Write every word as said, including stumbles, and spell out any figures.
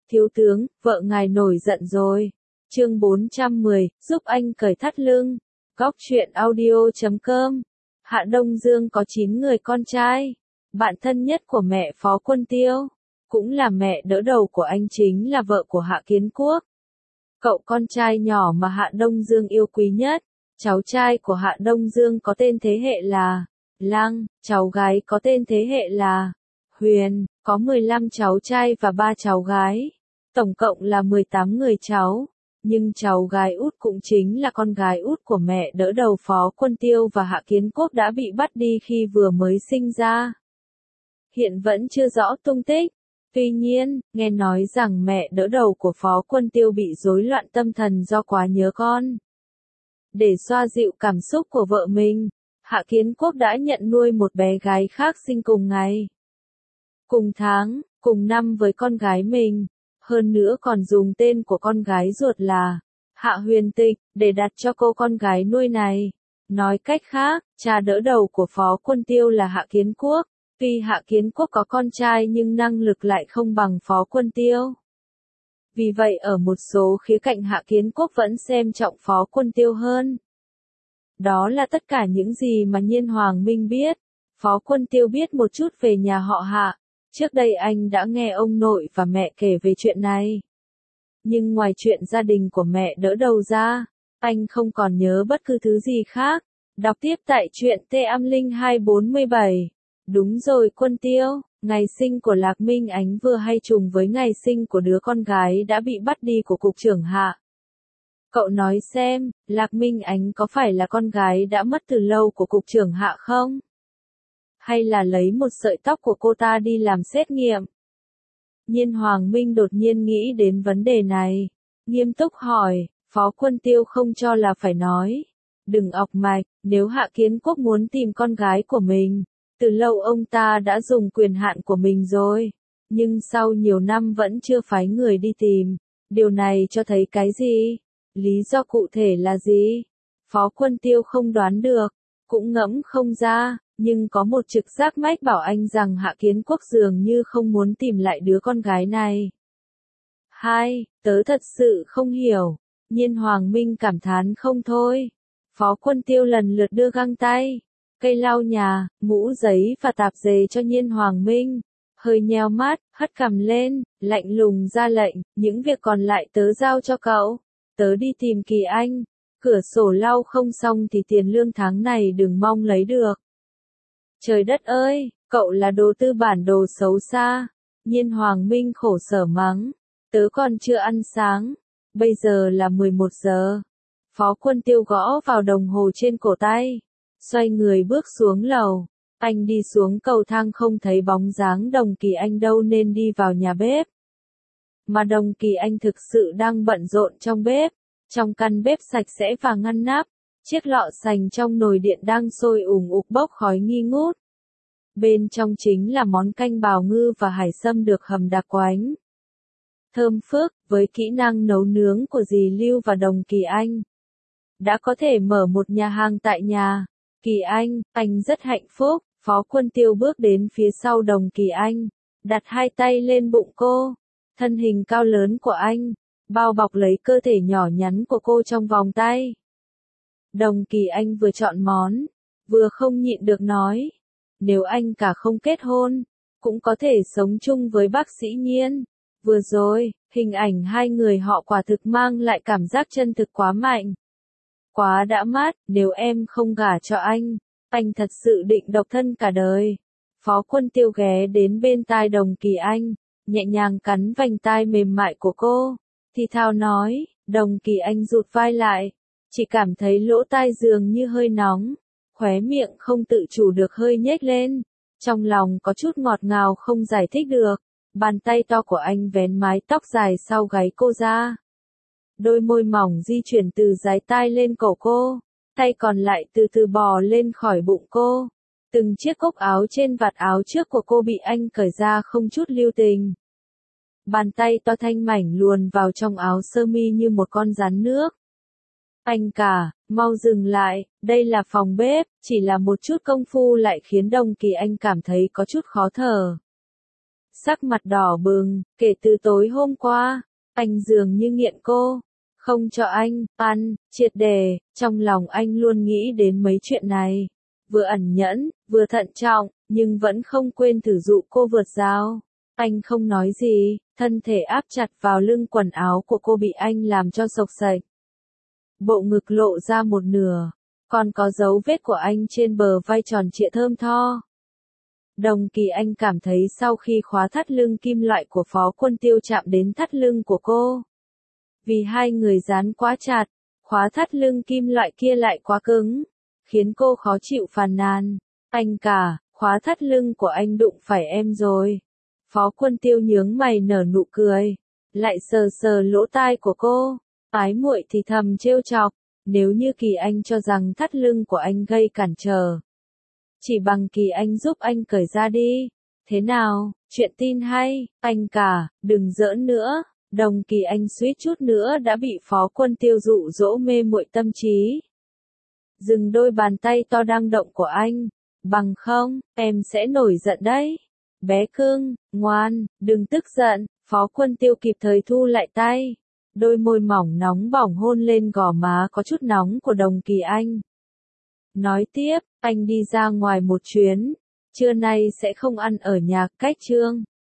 Thiếu tướng, vợ ngài nổi giận rồi. Chương bốn trăm mười, giúp anh cởi thắt lưng. Góc truyện audio chấm com. Hạ Đông Dương có chín người con trai. Bạn thân nhất của mẹ Phó Quân Tiêu, cũng là mẹ đỡ đầu của anh chính là vợ của Hạ Kiến Quốc. Cậu con trai nhỏ mà Hạ Đông Dương yêu quý nhất. Cháu trai của Hạ Đông Dương có tên thế hệ là Lăng, cháu gái có tên thế hệ là Huyền, có mười lăm cháu trai và ba cháu gái. Tổng cộng là mười tám người cháu. Nhưng cháu gái út cũng chính là con gái út của mẹ đỡ đầu Phó Quân Tiêu và Hạ Kiến Quốc đã bị bắt đi khi vừa mới sinh ra. Hiện vẫn chưa rõ tung tích. Tuy nhiên, nghe nói rằng mẹ đỡ đầu của Phó Quân Tiêu bị rối loạn tâm thần do quá nhớ con. Để xoa dịu cảm xúc của vợ mình, Hạ Kiến Quốc đã nhận nuôi một bé gái khác sinh cùng ngày, cùng tháng, cùng năm với con gái mình. Hơn nữa còn dùng tên của con gái ruột là Hạ Huyền Tịch để đặt cho cô con gái nuôi này. Nói cách khác, cha đỡ đầu của Phó Quân Tiêu là Hạ Kiến Quốc. Tuy Hạ Kiến Quốc có con trai nhưng năng lực lại không bằng Phó Quân Tiêu. Vì vậy ở một số khía cạnh Hạ Kiến Quốc vẫn xem trọng Phó Quân Tiêu hơn. Đó là tất cả những gì mà Nhiên Hoàng Minh biết. Phó Quân Tiêu biết một chút về nhà họ Hạ. Trước đây anh đã nghe ông nội và mẹ kể về chuyện này. Nhưng ngoài chuyện gia đình của mẹ đỡ đầu ra, anh không còn nhớ bất cứ thứ gì khác. Đọc tiếp tại truyện T Am Linh hai bốn bảy. Đúng rồi Quân Tiêu, ngày sinh của Lạc Minh Ánh vừa hay trùng với ngày sinh của đứa con gái đã bị bắt đi của cục trưởng Hạ. Cậu nói xem, Lạc Minh Ánh có phải là con gái đã mất từ lâu của cục trưởng Hạ không? Hay là lấy một sợi tóc của cô ta đi làm xét nghiệm? Nhiên Hoàng Minh đột nhiên nghĩ đến vấn đề này. Nghiêm túc hỏi, Phó Quân Tiêu không cho là phải nói. Đừng ọc mạch, nếu Hạ Kiến Quốc muốn tìm con gái của mình, từ lâu ông ta đã dùng quyền hạn của mình rồi. Nhưng sau nhiều năm vẫn chưa phái người đi tìm. Điều này cho thấy cái gì? Lý do cụ thể là gì? Phó Quân Tiêu không đoán được, cũng ngẫm không ra. Nhưng có một trực giác mách bảo anh rằng Hạ Kiến Quốc dường như không muốn tìm lại đứa con gái này. Hai, tớ thật sự không hiểu. Nhiên Hoàng Minh cảm thán không thôi. Phó Quân Tiêu lần lượt đưa găng tay, cây lau nhà, mũ giấy và tạp dề cho Nhiên Hoàng Minh. Hơi nheo mắt, hất cằm lên, lạnh lùng ra lệnh, những việc còn lại tớ giao cho cậu. Tớ đi tìm Kỳ Anh. Cửa sổ lau không xong thì tiền lương tháng này đừng mong lấy được. Trời đất ơi, cậu là đồ tư bản đồ xấu xa. Nhiên Hoàng Minh khổ sở mắng. Tớ còn chưa ăn sáng. Bây giờ là mười một giờ. Phó Quân Tiêu gõ vào đồng hồ trên cổ tay. Xoay người bước xuống lầu. Anh đi xuống cầu thang không thấy bóng dáng Đồng Kỳ Anh đâu nên đi vào nhà bếp. Mà Đồng Kỳ Anh thực sự đang bận rộn trong bếp. Trong căn bếp sạch sẽ và ngăn nắp. Chiếc lọ sành trong nồi điện đang sôi ủng ục bốc khói nghi ngút. Bên trong chính là món canh bào ngư và hải sâm được hầm đặc quánh. Thơm phức, với kỹ năng nấu nướng của dì Lưu và Đồng Kỳ Anh. Đã có thể mở một nhà hàng tại nhà. Kỳ Anh, anh rất hạnh phúc. Phó Quân Tiêu bước đến phía sau Đồng Kỳ Anh. Đặt hai tay lên bụng cô. Thân hình cao lớn của anh. Bao bọc lấy cơ thể nhỏ nhắn của cô trong vòng tay. Đồng Kỳ Anh vừa chọn món, vừa không nhịn được nói. Nếu anh cả không kết hôn, cũng có thể sống chung với bác sĩ Nhiên. Vừa rồi, hình ảnh hai người họ quả thực mang lại cảm giác chân thực quá mạnh. Quá đã mắt, nếu em không gả cho anh, anh thật sự định độc thân cả đời. Phó Quân Tiêu ghé đến bên tai Đồng Kỳ Anh, nhẹ nhàng cắn vành tai mềm mại của cô. Thì thào nói, Đồng Kỳ Anh rụt vai lại. Chỉ cảm thấy lỗ tai dường như hơi nóng, khóe miệng không tự chủ được hơi nhếch lên, trong lòng có chút ngọt ngào không giải thích được. Bàn tay to của anh vén mái tóc dài sau gáy cô ra. Đôi môi mỏng di chuyển từ dái tai lên cổ cô, tay còn lại từ từ bò lên khỏi bụng cô. Từng chiếc cúc áo trên vạt áo trước của cô bị anh cởi ra không chút lưu tình. Bàn tay to thanh mảnh luồn vào trong áo sơ mi như một con rắn nước. Anh cả, mau dừng lại, đây là phòng bếp, chỉ là một chút công phu lại khiến Đồng Kỳ Anh cảm thấy có chút khó thở. sắc mặt đỏ bừng, kể từ tối hôm qua, anh dường như nghiện cô, không cho anh ăn, triệt đề, trong lòng anh luôn nghĩ đến mấy chuyện này, vừa ẩn nhẫn, vừa thận trọng, nhưng vẫn không quên thử dụ cô vượt rào. Anh không nói gì, thân thể áp chặt vào lưng quần áo của cô bị anh làm cho xộc xệch. Bộ ngực lộ ra một nửa, còn có dấu vết của anh trên bờ vai tròn trịa thơm tho. Đồng Kỳ Anh cảm thấy sau khi khóa thắt lưng kim loại của Phó Quân Tiêu chạm đến thắt lưng của cô. Vì hai người dán quá chặt, khóa thắt lưng kim loại kia lại quá cứng, khiến cô khó chịu phàn nàn. Anh cả, khóa thắt lưng của anh đụng phải em rồi. Phó Quân Tiêu nhướng mày nở nụ cười, lại sờ sờ lỗ tai của cô, ái muội thì thầm trêu chọc, nếu như Kỳ Anh cho rằng thắt lưng của anh gây cản trở, chỉ bằng Kỳ Anh giúp anh cởi ra đi. Thế nào, chuyện tin hay, anh cả, đừng giỡn nữa. Đồng Kỳ Anh suýt chút nữa đã bị Phó Quân Tiêu dụ dỗ mê muội tâm trí. Dừng đôi bàn tay to đang động của anh, bằng không, em sẽ nổi giận đấy. Bé cưng, ngoan, đừng tức giận. Phó Quân Tiêu kịp thời thu lại tay, đôi môi mỏng nóng bỏng hôn lên gò má có chút nóng của Đồng Kỳ Anh. Nói tiếp, anh đi ra ngoài một chuyến, trưa nay sẽ không ăn ở nhà cách Trương.